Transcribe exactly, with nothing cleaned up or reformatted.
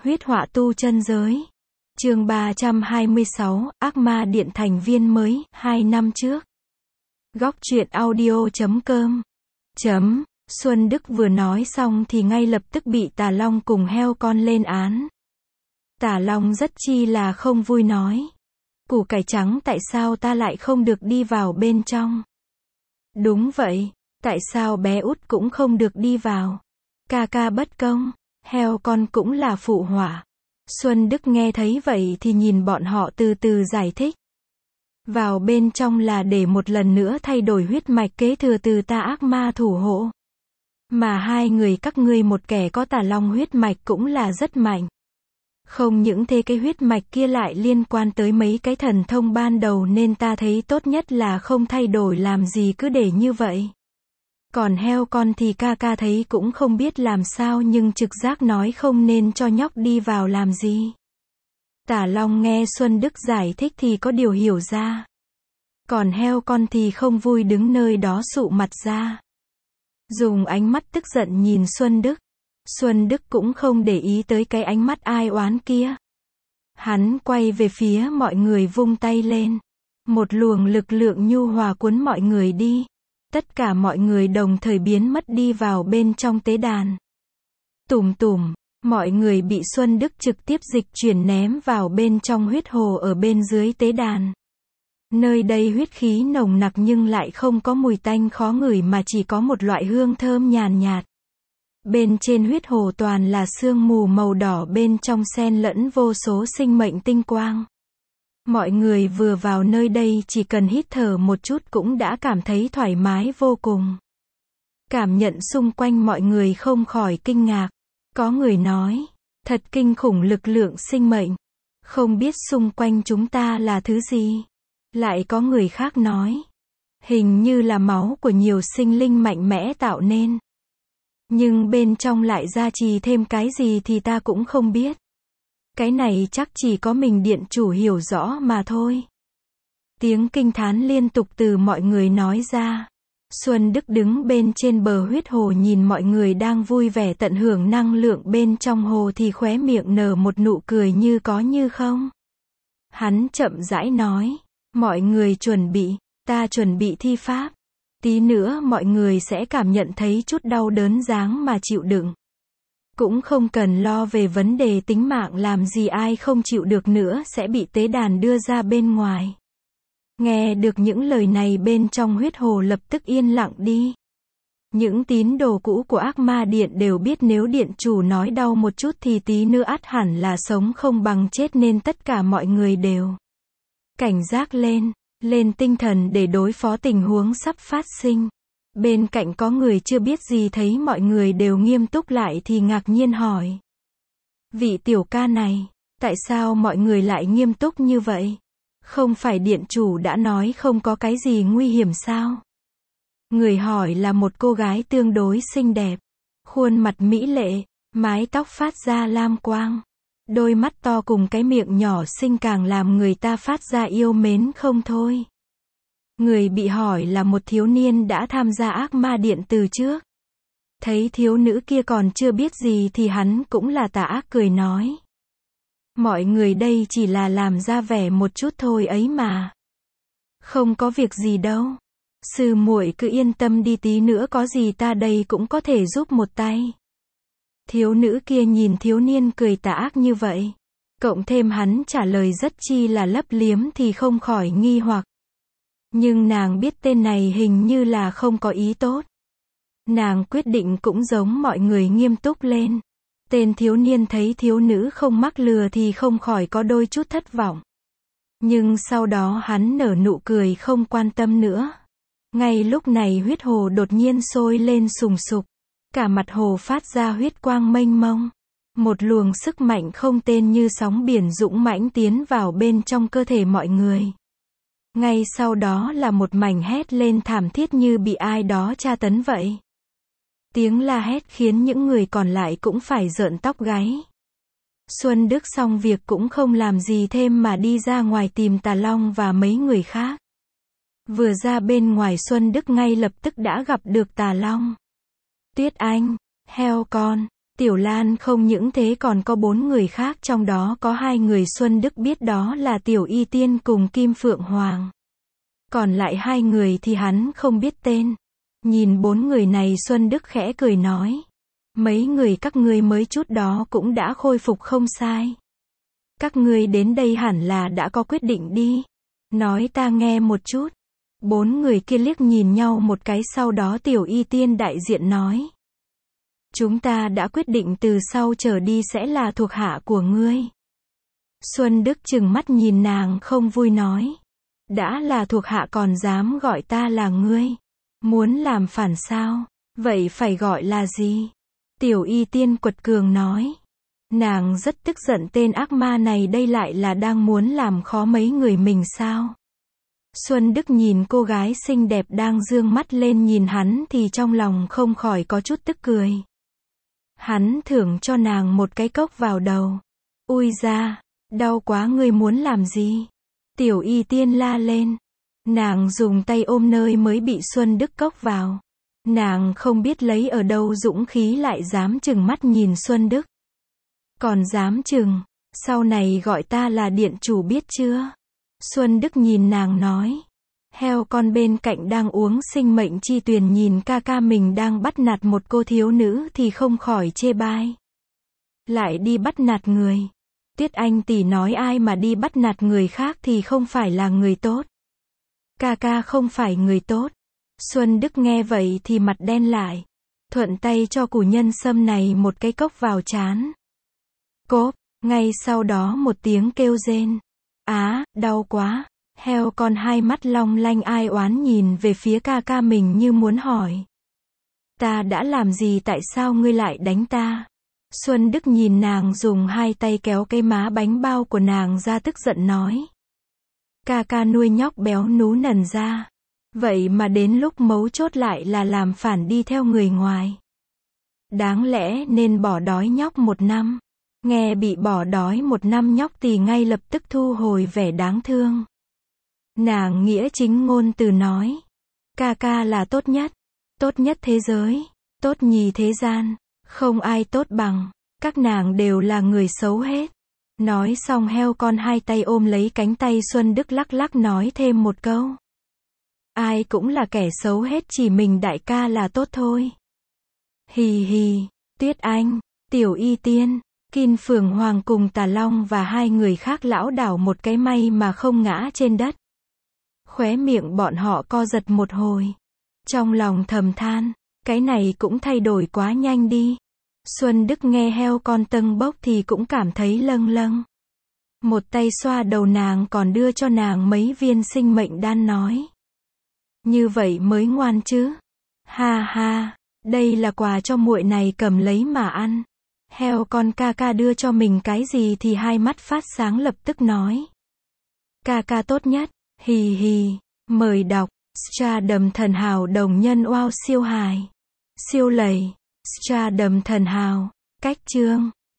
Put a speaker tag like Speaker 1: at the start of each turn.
Speaker 1: Huyết họa tu chân giới. Chương ba trăm hai mươi sáu, Ác Ma Điện thành viên mới, hai năm trước. Góc truyện audio chấm com. Chấm. Xuân Đức vừa nói xong thì ngay lập tức bị Tà Long cùng heo con lên án. Tà Long rất chi là không vui nói. Củ cải trắng tại sao ta lại không được đi vào bên trong? Đúng vậy, tại sao bé út cũng không được đi vào? Ca ca bất công, heo con cũng là phụ họa. Xuân Đức nghe thấy vậy thì nhìn bọn họ từ từ giải thích. Vào bên trong là để một lần nữa thay đổi huyết mạch kế thừa từ ta ác ma thủ hộ. Mà hai người các ngươi một kẻ có Tà Long huyết mạch cũng là rất mạnh. Không những thế cái huyết mạch kia lại liên quan tới mấy cái thần thông ban đầu nên ta thấy tốt nhất là không thay đổi làm gì cứ để như vậy. Còn heo con thì ca ca thấy cũng không biết làm sao nhưng trực giác nói không nên cho nhóc đi vào làm gì. Tà Long nghe Xuân Đức giải thích thì có điều hiểu ra. Còn heo con thì không vui đứng nơi đó sụ mặt ra. Dùng ánh mắt tức giận nhìn Xuân Đức. Xuân Đức cũng không để ý tới cái ánh mắt ai oán kia. Hắn quay về phía mọi người vung tay lên. Một luồng lực lượng nhu hòa cuốn mọi người đi. Tất cả mọi người đồng thời biến mất đi vào bên trong tế đàn. Tủm tủm, mọi người bị Xuân Đức trực tiếp dịch chuyển ném vào bên trong huyết hồ ở bên dưới tế đàn. Nơi đây huyết khí nồng nặc nhưng lại không có mùi tanh khó ngửi mà chỉ có một loại hương thơm nhàn nhạt. Bên trên huyết hồ toàn là sương mù màu đỏ bên trong xen lẫn vô số sinh mệnh tinh quang. Mọi người vừa vào nơi đây chỉ cần hít thở một chút cũng đã cảm thấy thoải mái vô cùng. Cảm nhận xung quanh mọi người không khỏi kinh ngạc. Có người nói, thật kinh khủng lực lượng sinh mệnh. Không biết xung quanh chúng ta là thứ gì. Lại có người khác nói, hình như là máu của nhiều sinh linh mạnh mẽ tạo nên. Nhưng bên trong lại gia trì thêm cái gì thì ta cũng không biết. Cái này chắc chỉ có mình điện chủ hiểu rõ mà thôi. Tiếng kinh thán liên tục từ mọi người nói ra. Xuân Đức đứng bên trên bờ huyết hồ nhìn mọi người đang vui vẻ tận hưởng năng lượng bên trong hồ thì khóe miệng nở một nụ cười như có như không. Hắn chậm rãi nói, mọi người chuẩn bị, ta chuẩn bị thi pháp. Tí nữa mọi người sẽ cảm nhận thấy chút đau đớn dáng mà chịu đựng. Cũng không cần lo về vấn đề tính mạng làm gì ai không chịu được nữa sẽ bị tế đàn đưa ra bên ngoài. Nghe được những lời này bên trong huyết hồ lập tức yên lặng đi. Những tín đồ cũ của ác ma điện đều biết nếu điện chủ nói đau một chút thì tí nữa ắt hẳn là sống không bằng chết nên tất cả mọi người đều cảnh giác lên, lên tinh thần để đối phó tình huống sắp phát sinh. Bên cạnh có người chưa biết gì thấy mọi người đều nghiêm túc lại thì ngạc nhiên hỏi. Vị tiểu ca này, tại sao mọi người lại nghiêm túc như vậy? Không phải điện chủ đã nói không có cái gì nguy hiểm sao? Người hỏi là một cô gái tương đối xinh đẹp. Khuôn mặt mỹ lệ, mái tóc phát ra lam quang. Đôi mắt to cùng cái miệng nhỏ xinh càng làm người ta phát ra yêu mến không thôi. Người bị hỏi là một thiếu niên đã tham gia ác ma điện từ trước. Thấy thiếu nữ kia còn chưa biết gì thì hắn cũng là tà ác cười nói. Mọi người đây chỉ là làm ra vẻ một chút thôi ấy mà. Không có việc gì đâu. Sư muội cứ yên tâm đi tí nữa có gì ta đây cũng có thể giúp một tay. Thiếu nữ kia nhìn thiếu niên cười tà ác như vậy. Cộng thêm hắn trả lời rất chi là lấp liếm thì không khỏi nghi hoặc. Nhưng nàng biết tên này hình như là không có ý tốt. Nàng quyết định cũng giống mọi người nghiêm túc lên. Tên thiếu niên thấy thiếu nữ không mắc lừa thì không khỏi có đôi chút thất vọng. Nhưng sau đó hắn nở nụ cười không quan tâm nữa. Ngay lúc này huyết hồ đột nhiên sôi lên sùng sục. Cả mặt hồ phát ra huyết quang mênh mông. Một luồng sức mạnh không tên như sóng biển dũng mãnh tiến vào bên trong cơ thể mọi người. Ngay sau đó là một mảnh hét lên thảm thiết như bị ai đó tra tấn vậy. Tiếng la hét khiến những người còn lại cũng phải rợn tóc gáy. Xuân Đức xong việc cũng không làm gì thêm mà đi ra ngoài tìm Tà Long và mấy người khác. Vừa ra bên ngoài Xuân Đức ngay lập tức đã gặp được Tà Long. Tuyết Anh, heo con, Tiểu Lan không những thế còn có bốn người khác, trong đó có hai người Xuân Đức biết, đó là Tiểu Y Tiên cùng Kim Phượng Hoàng. Còn lại hai người thì hắn không biết tên. Nhìn bốn người này, Xuân Đức khẽ cười nói. Mấy người các ngươi mới chút đó cũng đã khôi phục không sai. Các ngươi đến đây hẳn là đã có quyết định đi. Nói ta nghe một chút. Bốn người kia liếc nhìn nhau một cái, sau đó Tiểu Y Tiên đại diện nói. Chúng ta đã quyết định từ sau trở đi sẽ là thuộc hạ của ngươi. Xuân Đức trừng mắt nhìn nàng không vui nói. Đã là thuộc hạ còn dám gọi ta là ngươi. Muốn làm phản sao? Vậy phải gọi là gì? Tiểu Y Tiên quật cường nói. Nàng rất tức giận, tên ác ma này đây lại là đang muốn làm khó mấy người mình sao? Xuân Đức nhìn cô gái xinh đẹp đang dương mắt lên nhìn hắn thì trong lòng không khỏi có chút tức cười. Hắn thưởng cho nàng một cái cốc vào đầu. Ui da, đau quá, ngươi muốn làm gì? Tiểu Y Tiên la lên. Nàng dùng tay ôm nơi mới bị Xuân Đức cốc vào. Nàng không biết lấy ở đâu dũng khí lại dám trừng mắt nhìn Xuân Đức. Còn dám trừng, sau này gọi ta là điện chủ biết chưa? Xuân Đức nhìn nàng nói. Heo con bên cạnh đang uống sinh mệnh chi tuyền nhìn ca ca mình đang bắt nạt một cô thiếu nữ thì không khỏi chê bai. Lại đi bắt nạt người. Tuyết Anh tỷ nói ai mà đi bắt nạt người khác thì không phải là người tốt. Ca ca không phải người tốt. Xuân Đức nghe vậy thì mặt đen lại. Thuận tay cho củ nhân sâm này một cái cốc vào trán. Cốp, ngay sau đó một tiếng kêu rên. Á, đau quá. Heo con hai mắt long lanh ai oán nhìn về phía ca ca mình như muốn hỏi. Ta đã làm gì, tại sao ngươi lại đánh ta? Xuân Đức nhìn nàng dùng hai tay kéo cái má bánh bao của nàng ra tức giận nói. Ca ca nuôi nhóc béo nú nần ra. Vậy mà đến lúc mấu chốt lại là làm phản đi theo người ngoài. Đáng lẽ nên bỏ đói nhóc một năm. Nghe bị bỏ đói một năm nhóc thì ngay lập tức thu hồi vẻ đáng thương. Nàng nghĩa chính ngôn từ nói. Ca ca là tốt nhất. Tốt nhất thế giới. Tốt nhì thế gian. Không ai tốt bằng. Các nàng đều là người xấu hết. Nói xong heo con hai tay ôm lấy cánh tay Xuân Đức lắc lắc nói thêm một câu. Ai cũng là kẻ xấu hết, chỉ mình đại ca là tốt thôi. Hì hì, Tuyết Anh, Tiểu Y Tiên, Kim Phượng Hoàng cùng Tà Long và hai người khác lão đảo một cái may mà không ngã trên đất. Khóe miệng bọn họ co giật một hồi. Trong lòng thầm than, cái này cũng thay đổi quá nhanh đi. Xuân Đức nghe heo con tâng bốc thì cũng cảm thấy lâng lâng. Một tay xoa đầu nàng còn đưa cho nàng mấy viên sinh mệnh đan nói. Như vậy mới ngoan chứ. Ha ha, đây là quà cho muội này, cầm lấy mà ăn. Heo con ca ca đưa cho mình cái gì thì hai mắt phát sáng lập tức nói. Ca ca tốt nhất, hì hì, mời đọc, Stardom thần hào đồng nhân wow siêu hài. Siêu lầy, Stardom thần hào, cách chương.